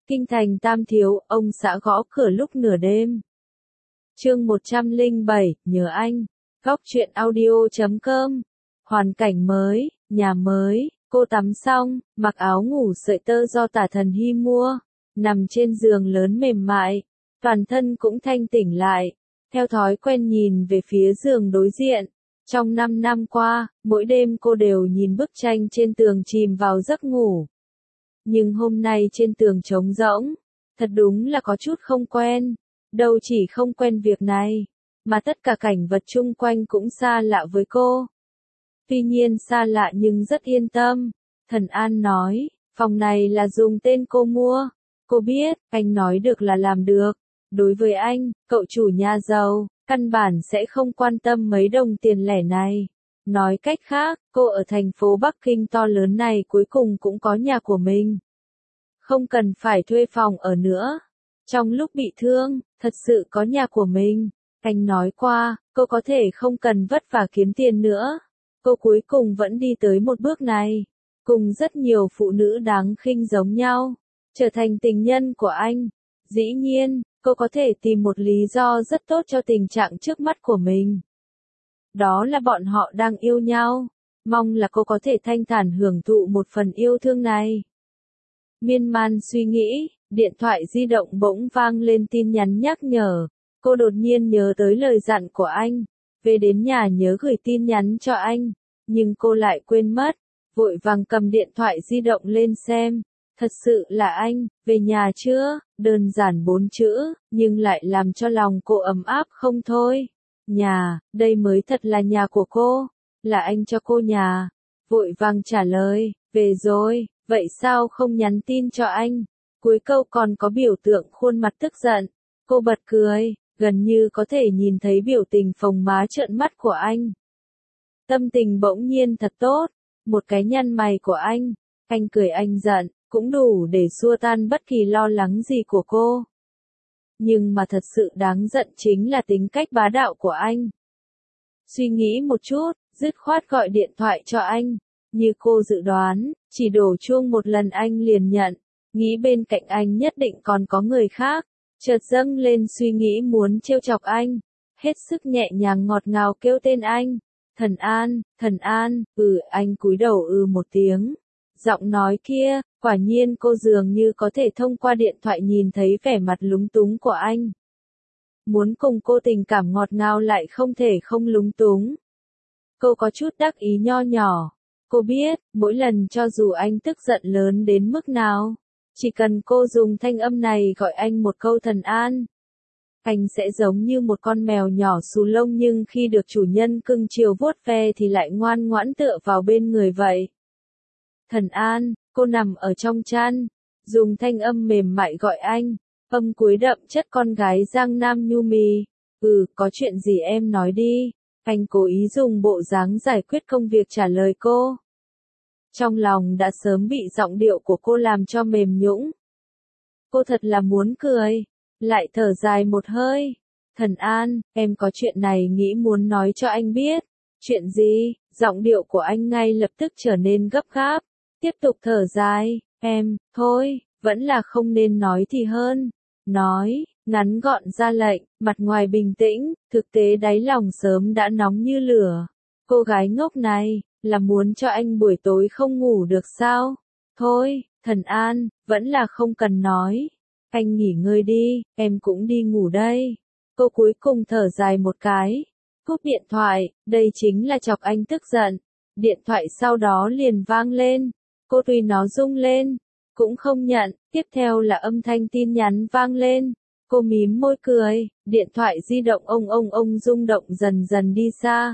Kinh thành Tam Thiếu, ông xã gõ cửa lúc nửa đêm. Chương 107, nhớ anh. Góc truyện audio.com. Hoàn cảnh mới, nhà mới, cô tắm xong, mặc áo ngủ sợi tơ do Tả Thần Hy mua, nằm trên giường lớn mềm mại, toàn thân cũng thanh tỉnh lại, theo thói quen nhìn về phía giường đối diện. Trong 5 năm qua, mỗi đêm cô đều nhìn bức tranh trên tường chìm vào giấc ngủ. Nhưng hôm nay trên tường trống rỗng, thật đúng là có chút không quen, đâu chỉ không quen việc này, mà tất cả cảnh vật chung quanh cũng xa lạ với cô. Tuy nhiên xa lạ nhưng rất yên tâm, Thần An nói, phòng này là dùng tên cô mua, cô biết, anh nói được là làm được, đối với anh, cậu chủ nhà giàu, căn bản sẽ không quan tâm mấy đồng tiền lẻ này. Nói cách khác, cô ở thành phố Bắc Kinh to lớn này cuối cùng cũng có nhà của mình. Không cần phải thuê phòng ở nữa. Trong lúc bị thương, thật sự có nhà của mình. Anh nói qua, cô có thể không cần vất vả kiếm tiền nữa. Cô cuối cùng vẫn đi tới một bước này. Cùng rất nhiều phụ nữ đáng khinh giống nhau. Trở thành tình nhân của anh. Dĩ nhiên, cô có thể tìm một lý do rất tốt cho tình trạng trước mắt của mình. Đó là bọn họ đang yêu nhau. Mong là cô có thể thanh thản hưởng thụ một phần yêu thương này. Miên man suy nghĩ, điện thoại di động bỗng vang lên tin nhắn nhắc nhở. Cô đột nhiên nhớ tới lời dặn của anh. Về đến nhà nhớ gửi tin nhắn cho anh. Nhưng cô lại quên mất. Vội vàng cầm điện thoại di động lên xem. Thật sự là anh, về nhà chưa? Đơn giản 4 chữ, nhưng lại làm cho lòng cô ấm áp không thôi. Nhà, đây mới thật là nhà của cô. Là anh cho cô nhà. Vội vàng trả lời, về rồi, vậy sao không nhắn tin cho anh? Cuối câu còn có biểu tượng khuôn mặt tức giận. Cô bật cười, gần như có thể nhìn thấy biểu tình phồng má trợn mắt của anh. Tâm tình bỗng nhiên thật tốt. Một cái nhăn mày của anh cười anh giận, cũng đủ để xua tan bất kỳ lo lắng gì của cô. Nhưng mà thật sự đáng giận chính là tính cách bá đạo của anh. Suy nghĩ một chút, dứt khoát gọi điện thoại cho anh. Như cô dự đoán, chỉ đổ chuông một lần anh liền nhận. Nghĩ bên cạnh anh nhất định còn có người khác. Chợt dâng lên suy nghĩ muốn trêu chọc anh. Hết sức nhẹ nhàng ngọt ngào kêu tên anh. Thần An, anh cúi đầu một tiếng. Giọng nói kia, quả nhiên cô dường như có thể thông qua điện thoại nhìn thấy vẻ mặt lúng túng của anh. Muốn cùng cô tình cảm ngọt ngào lại không thể không lúng túng. Cô có chút đắc ý nho nhỏ. Cô biết, mỗi lần cho dù anh tức giận lớn đến mức nào, chỉ cần cô dùng thanh âm này gọi anh một câu Thần An, anh sẽ giống như một con mèo nhỏ xù lông nhưng khi được chủ nhân cưng chiều vuốt ve thì lại ngoan ngoãn tựa vào bên người vậy. Thần An, cô nằm ở trong chăn, dùng thanh âm mềm mại gọi anh, âm cuối đậm chất con gái Giang Nam nhu mì. Có chuyện gì em nói đi. Anh cố ý dùng bộ dáng giải quyết công việc trả lời cô. Trong lòng đã sớm bị giọng điệu của cô làm cho mềm nhũn. Cô thật là muốn cười, lại thở dài một hơi. Thần An, em có chuyện này nghĩ muốn nói cho anh biết. Chuyện gì? Giọng điệu của anh ngay lập tức trở nên gấp gáp. Tiếp tục thở dài, thôi, vẫn là không nên nói thì hơn. Nói, ngắn gọn ra lệnh, mặt ngoài bình tĩnh, thực tế đáy lòng sớm đã nóng như lửa. Cô gái ngốc này, là muốn cho anh buổi tối không ngủ được sao? Thôi, Thần An, vẫn là không cần nói. Anh nghỉ ngơi đi, em cũng đi ngủ đây. Cô cuối cùng thở dài một cái. Cúp điện thoại, đây chính là chọc anh tức giận. Điện thoại sau đó liền vang lên. Cô tùy nó rung lên, cũng không nhận, tiếp theo là âm thanh tin nhắn vang lên. Cô mím môi cười, điện thoại di động ông rung động dần dần đi xa.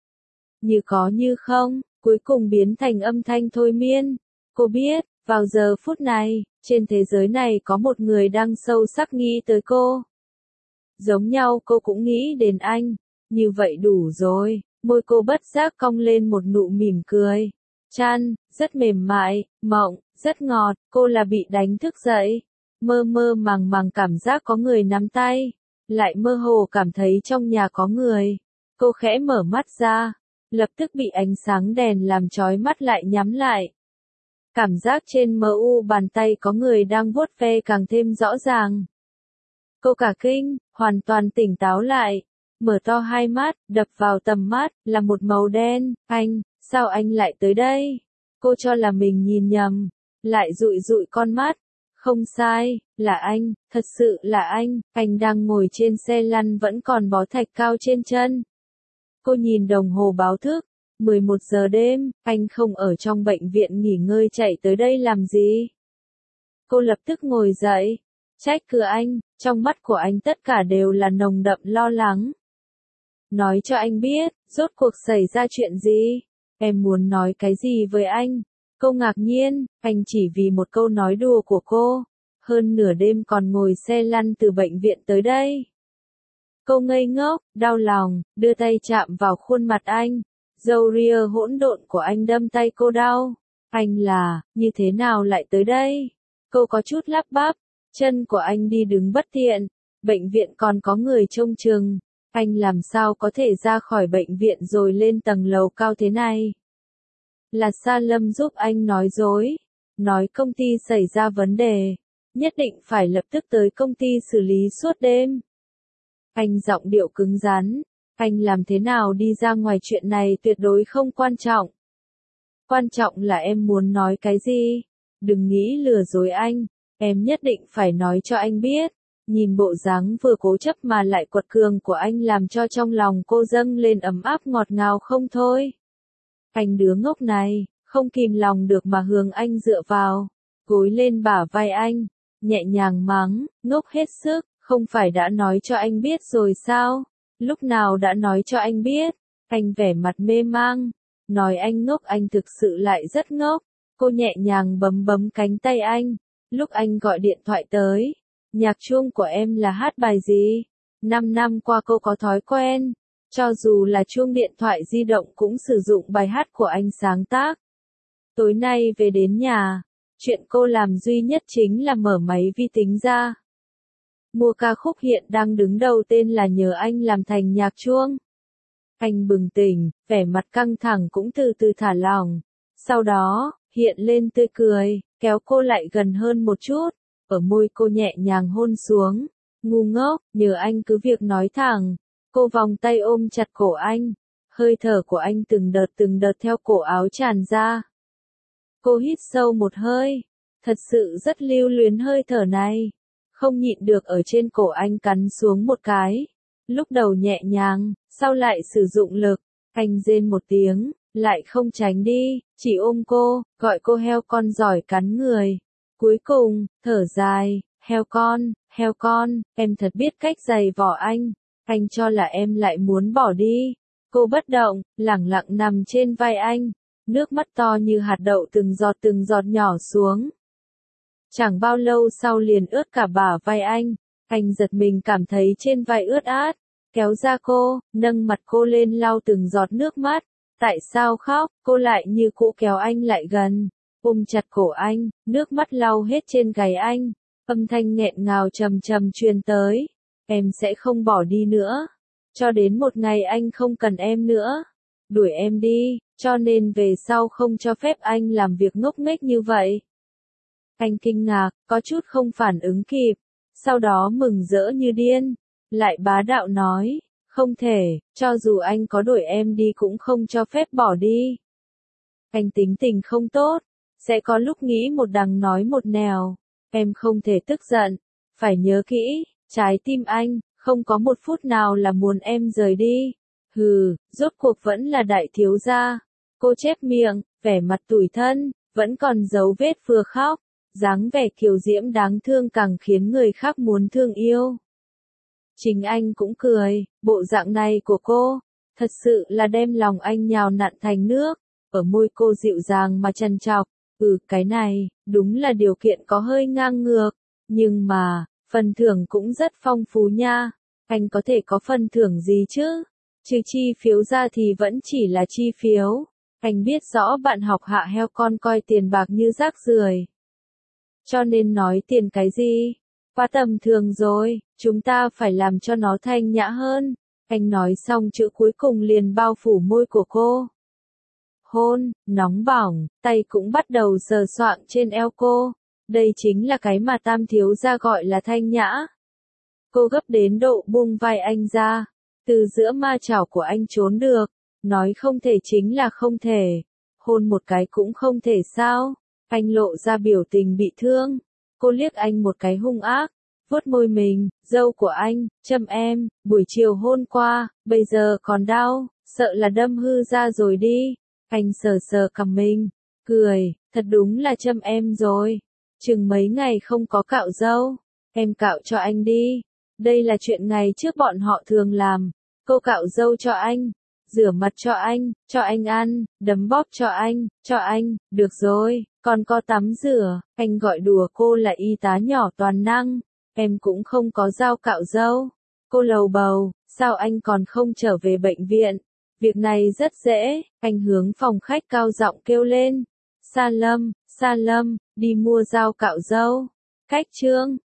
Như có như không, cuối cùng biến thành âm thanh thôi miên. Cô biết, vào giờ phút này, trên thế giới này có một người đang sâu sắc nghĩ tới cô. Giống nhau cô cũng nghĩ đến anh, như vậy đủ rồi, môi cô bất giác cong lên một nụ mỉm cười. Chăn, rất mềm mại, mộng, rất ngọt, cô là bị đánh thức dậy. Mơ mơ màng cảm giác có người nắm tay, lại mơ hồ cảm thấy trong nhà có người. Cô khẽ mở mắt ra, lập tức bị ánh sáng đèn làm chói mắt lại nhắm lại. Cảm giác trên mu bàn tay có người đang vuốt ve càng thêm rõ ràng. Cô cả kinh, hoàn toàn tỉnh táo lại, mở to hai mắt, đập vào tầm mắt, là một màu đen. Anh, sao anh lại tới đây? Cô cho là mình nhìn nhầm, lại dụi dụi con mắt. Không sai, là anh, thật sự là anh đang ngồi trên xe lăn vẫn còn bó thạch cao trên chân. Cô nhìn đồng hồ báo thức, 11 giờ đêm, anh không ở trong bệnh viện nghỉ ngơi chạy tới đây làm gì? Cô lập tức ngồi dậy, trách cứ anh, trong mắt của anh tất cả đều là nồng đậm lo lắng. Nói cho anh biết, rốt cuộc xảy ra chuyện gì? Em muốn nói cái gì với anh? Cô ngạc nhiên, anh chỉ vì một câu nói đùa của cô, hơn nửa đêm còn ngồi xe lăn từ bệnh viện tới đây. Cô ngây ngốc, đau lòng, đưa tay chạm vào khuôn mặt anh. Râu ria hỗn độn của anh đâm tay cô đau. Anh là, như thế nào lại tới đây? Cô có chút lắp bắp, chân của anh đi đứng bất tiện, bệnh viện còn có người trông chừng. Anh làm sao có thể ra khỏi bệnh viện rồi lên tầng lầu cao thế này? Là Sa Lâm giúp anh nói dối, nói công ty xảy ra vấn đề, nhất định phải lập tức tới công ty xử lý suốt đêm. Anh giọng điệu cứng rắn, anh làm thế nào đi ra ngoài chuyện này tuyệt đối không quan trọng. Quan trọng là em muốn nói cái gì? Đừng nghĩ lừa dối anh, em nhất định phải nói cho anh biết. Nhìn bộ dáng vừa cố chấp mà lại quật cường của anh làm cho trong lòng cô dâng lên ấm áp ngọt ngào không thôi. Anh đứa ngốc này, không kìm lòng được mà hướng anh dựa vào, gối lên bả vai anh, nhẹ nhàng mắng, ngốc hết sức, không phải đã nói cho anh biết rồi sao? Lúc nào đã nói cho anh biết? Anh vẻ mặt mê mang, nói anh ngốc, anh thực sự lại rất ngốc. Cô nhẹ nhàng bấm bấm cánh tay anh, lúc anh gọi điện thoại tới, nhạc chuông của em là hát bài gì? 5 năm qua cô có thói quen, cho dù là chuông điện thoại di động cũng sử dụng bài hát của anh sáng tác. Tối nay về đến nhà, chuyện cô làm duy nhất chính là mở máy vi tính ra. Mua ca khúc hiện đang đứng đầu tên là Nhờ Anh làm thành nhạc chuông. Anh bừng tỉnh, vẻ mặt căng thẳng cũng từ từ thả lỏng. Sau đó, hiện lên tươi cười, kéo cô lại gần hơn một chút, ở môi cô nhẹ nhàng hôn xuống. Ngu ngốc, nhờ anh cứ việc nói thẳng. Cô vòng tay ôm chặt cổ anh, hơi thở của anh từng đợt theo cổ áo tràn ra. Cô hít sâu một hơi, thật sự rất lưu luyến hơi thở này, không nhịn được ở trên cổ anh cắn xuống một cái. Lúc đầu nhẹ nhàng, sau lại sử dụng lực, anh rên một tiếng, lại không tránh đi, chỉ ôm cô, gọi cô heo con giỏi cắn người. Cuối cùng, thở dài, heo con, em thật biết cách giày vò anh cho là em lại muốn bỏ đi. Cô bất động, lẳng lặng nằm trên vai anh, nước mắt to như hạt đậu từng giọt nhỏ xuống. Chẳng bao lâu sau liền ướt cả bả vai anh giật mình cảm thấy trên vai ướt át, kéo ra cô, nâng mặt cô lên lau từng giọt nước mắt. Tại sao khóc? Cô lại như cũ kéo anh lại gần, ôm chặt cổ anh, nước mắt lau hết trên gáy anh, âm thanh nghẹn ngào trầm trầm truyền tới. Em sẽ không bỏ đi nữa, cho đến một ngày anh không cần em nữa, đuổi em đi, cho nên về sau không cho phép anh làm việc ngốc nghếch như vậy. Anh kinh ngạc, có chút không phản ứng kịp, sau đó mừng rỡ như điên, lại bá đạo nói, không thể, cho dù anh có đuổi em đi cũng không cho phép bỏ đi. Anh tính tình không tốt, sẽ có lúc nghĩ một đằng nói một nẻo, em không thể tức giận, phải nhớ kỹ, trái tim anh, không có một phút nào là muốn em rời đi. Hừ, rốt cuộc vẫn là đại thiếu gia. Cô chép miệng, vẻ mặt tủi thân, vẫn còn dấu vết vừa khóc, dáng vẻ kiều diễm đáng thương càng khiến người khác muốn thương yêu. Chính anh cũng cười, bộ dạng này của cô, thật sự là đem lòng anh nhào nặn thành nước, ở môi cô dịu dàng mà trằn trọc. Cái này, đúng là điều kiện có hơi ngang ngược, nhưng mà, phần thưởng cũng rất phong phú nha. Anh có thể có phần thưởng gì chứ? Trừ chi phiếu ra thì vẫn chỉ là chi phiếu. Anh biết rõ bạn học hạ heo con coi tiền bạc như rác rưởi. Cho nên nói tiền cái gì? Quá tầm thường rồi, chúng ta phải làm cho nó thanh nhã hơn. Anh nói xong chữ cuối cùng liền bao phủ môi của cô. hôn, nóng bỏng, tay cũng bắt đầu sờ soạng trên eo cô. Đây chính là cái mà Tam thiếu gia gọi là thanh nhã. Cô gấp đến độ buông vai anh ra, từ giữa ma chảo của anh trốn được, nói không thể chính là không thể, hôn một cái cũng không thể sao? Anh lộ ra biểu tình bị thương, cô liếc anh một cái hung ác, vuốt môi mình, dâu của anh, châm em, buổi chiều hôn qua, bây giờ còn đau, sợ là đâm hư ra rồi đi. Anh sờ sờ cằm mình, cười, thật đúng là châm em rồi. Chừng mấy ngày không có cạo râu, em cạo cho anh đi. Đây là chuyện ngày trước bọn họ thường làm. Cô cạo râu cho anh, rửa mặt cho anh ăn, đấm bóp cho anh, được rồi, còn có tắm rửa. Anh gọi đùa cô là y tá nhỏ toàn năng. Em cũng không có dao cạo râu. Cô lầu bầu, sao anh còn không trở về bệnh viện? Việc này rất dễ. Anh hướng phòng khách cao giọng kêu lên. Sa Lâm, đi mua dao cạo râu. Khách trương,